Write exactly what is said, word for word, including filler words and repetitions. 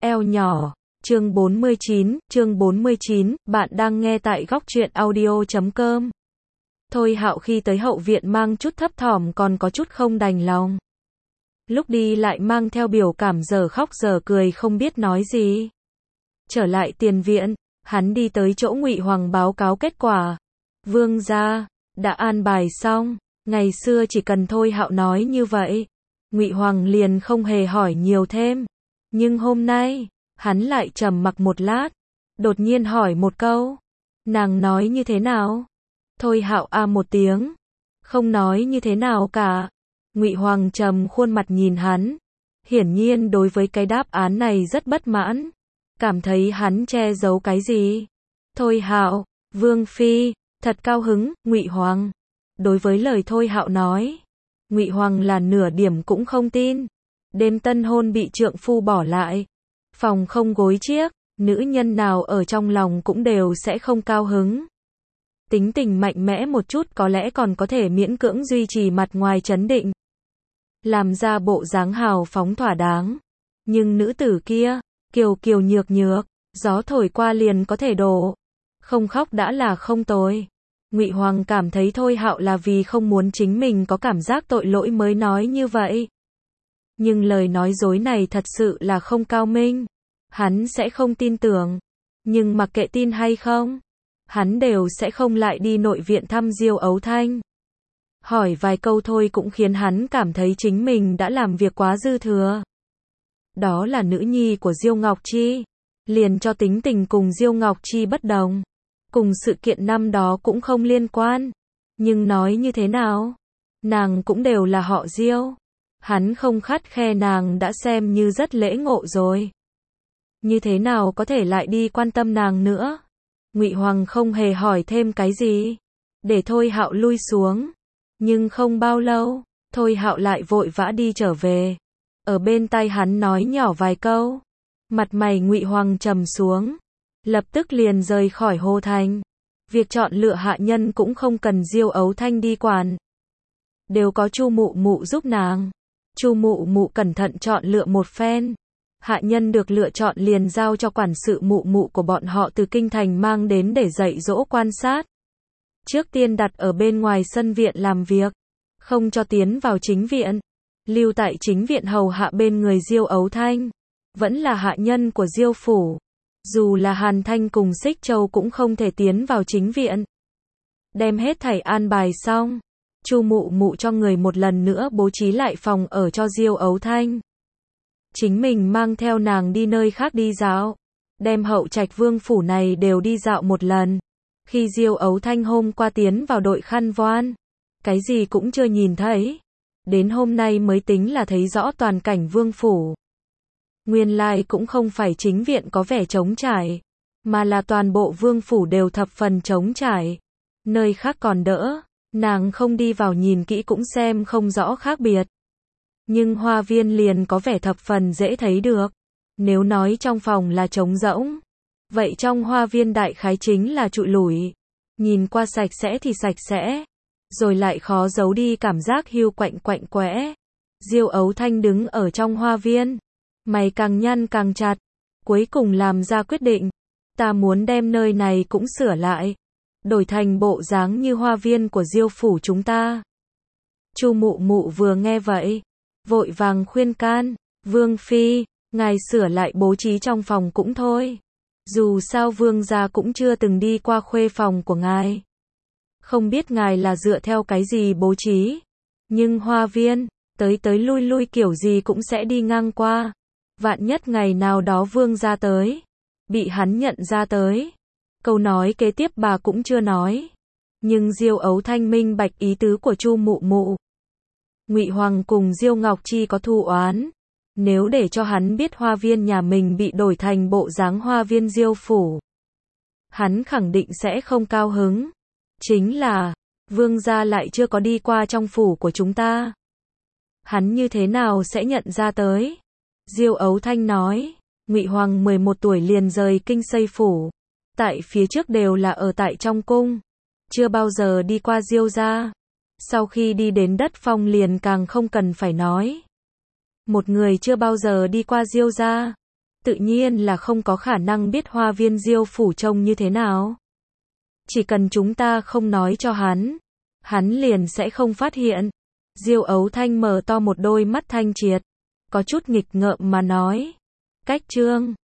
eo nhỏ. Chương bốn mươi chín, chương bốn mươi chín, bạn đang nghe tại góc truyện audio chấm com. Thôi Hạo khi tới hậu viện mang chút thấp thỏm còn có chút không đành lòng. Lúc đi lại mang theo biểu cảm giờ khóc giờ cười không biết nói gì. Trở lại tiền viện, hắn đi tới chỗ Ngụy Hoàng báo cáo kết quả. Vương gia, đã an bài xong, ngày xưa chỉ cần Thôi Hạo nói như vậy. Ngụy Hoàng liền không hề hỏi nhiều thêm. Nhưng hôm nay, hắn lại trầm mặc một lát, đột nhiên hỏi một câu. Nàng nói như thế nào? Thôi Hạo a một tiếng, không nói như thế nào cả. Ngụy Hoàng trầm khuôn mặt nhìn hắn, hiển nhiên đối với cái đáp án này rất bất mãn, cảm thấy hắn che giấu cái gì. Thôi Hạo, Vương phi, thật cao hứng. Ngụy Hoàng, đối với lời Thôi Hạo nói, Ngụy Hoàng là nửa điểm cũng không tin. Đêm tân hôn bị trượng phu bỏ lại, phòng không gối chiếc, nữ nhân nào ở trong lòng cũng đều sẽ không cao hứng. Tính tình mạnh mẽ một chút có lẽ còn có thể miễn cưỡng duy trì mặt ngoài trấn định, làm ra bộ dáng hào phóng thỏa đáng. Nhưng nữ tử kia, kiều kiều nhược nhược, gió thổi qua liền có thể đổ. Không khóc đã là không tồi. Ngụy Hoàng cảm thấy Thôi Hạo là vì không muốn chính mình có cảm giác tội lỗi mới nói như vậy. Nhưng lời nói dối này thật sự là không cao minh. Hắn sẽ không tin tưởng. Nhưng mặc kệ tin hay không, hắn đều sẽ không lại đi nội viện thăm Diêu Ấu Thanh. Hỏi vài câu thôi cũng khiến hắn cảm thấy chính mình đã làm việc quá dư thừa. Đó là nữ nhi của Diêu Ngọc Chi, liền cho tính tình cùng Diêu Ngọc Chi bất đồng. Cùng sự kiện năm đó cũng không liên quan. Nhưng nói như thế nào, nàng cũng đều là họ Diêu. Hắn không khắt khe nàng đã xem như rất lễ ngộ rồi. Như thế nào có thể lại đi quan tâm nàng nữa? Ngụy Hoàng không hề hỏi thêm cái gì, để Thôi Hạo lui xuống. Nhưng không bao lâu, Thôi Hạo lại vội vã đi trở về. Ở bên tai hắn nói nhỏ vài câu. Mặt mày Ngụy Hoàng trầm xuống, lập tức liền rời khỏi Hồ Thành. Việc chọn lựa hạ nhân cũng không cần Diêu Ấu Thanh đi quản, đều có Chu Mụ Mụ giúp nàng. Chu Mụ Mụ cẩn thận chọn lựa một phen. Hạ nhân được lựa chọn liền giao cho quản sự Mụ Mụ của bọn họ từ kinh thành mang đến để dạy dỗ quan sát. Trước tiên đặt ở bên ngoài sân viện làm việc, không cho tiến vào chính viện. Lưu tại chính viện hầu hạ bên người Diêu Ấu Thanh, vẫn là hạ nhân của Diêu phủ. Dù là Hàn Thanh cùng Xích Châu cũng không thể tiến vào chính viện. Đem hết thảy an bài xong, Chu Mụ Mụ cho người một lần nữa bố trí lại phòng ở cho Diêu Ấu Thanh. Chính mình mang theo nàng đi nơi khác đi dạo, đem hậu trạch vương phủ này đều đi dạo một lần. Khi Diêu Ấu Thanh hôm qua tiến vào đội khăn voan, cái gì cũng chưa nhìn thấy. Đến hôm nay mới tính là thấy rõ toàn cảnh vương phủ. Nguyên lai cũng không phải chính viện có vẻ trống trải, mà là toàn bộ vương phủ đều thập phần trống trải. Nơi khác còn đỡ, nàng không đi vào nhìn kỹ cũng xem không rõ khác biệt. Nhưng hoa viên liền có vẻ thập phần dễ thấy được. Nếu nói trong phòng là trống rỗng, vậy trong hoa viên đại khái chính là trụi lủi. Nhìn qua sạch sẽ thì sạch sẽ, rồi lại khó giấu đi cảm giác hiu quạnh quạnh quẽ. Diêu Ấu Thanh đứng ở trong hoa viên, mày càng nhăn càng chặt, cuối cùng làm ra quyết định. Ta muốn đem nơi này cũng sửa lại, đổi thành bộ dáng như hoa viên của Diêu phủ chúng ta. Chu Mụ Mụ vừa nghe vậy, vội vàng khuyên can. Vương phi, ngài sửa lại bố trí trong phòng cũng thôi. Dù sao vương gia cũng chưa từng đi qua khuê phòng của ngài. Không biết ngài là dựa theo cái gì bố trí. Nhưng hoa viên, tới tới lui lui kiểu gì cũng sẽ đi ngang qua. Vạn nhất ngày nào đó vương gia tới, bị hắn nhận ra tới. Câu nói kế tiếp bà cũng chưa nói. Nhưng Diêu Ấu Thanh minh bạch ý tứ của Chu Mụ Mụ. Ngụy Hoàng cùng Diêu Ngọc Chi có thù oán. Nếu để cho hắn biết hoa viên nhà mình bị đổi thành bộ dáng hoa viên Diêu phủ, hắn khẳng định sẽ không cao hứng. Chính là, vương gia lại chưa có đi qua trong phủ của chúng ta. Hắn như thế nào sẽ nhận ra tới? Diêu Ấu Thanh nói, Ngụy Hoàng mười một tuổi liền rời kinh xây phủ. Tại phía trước đều là ở tại trong cung, chưa bao giờ đi qua Diêu gia. Sau khi đi đến đất phong liền càng không cần phải nói. Một người chưa bao giờ đi qua Diêu gia, tự nhiên là không có khả năng biết hoa viên Diêu phủ trông như thế nào. Chỉ cần chúng ta không nói cho hắn, hắn liền sẽ không phát hiện. Diêu Ấu Thanh mở to một đôi mắt thanh triệt, có chút nghịch ngợm mà nói. Cách chương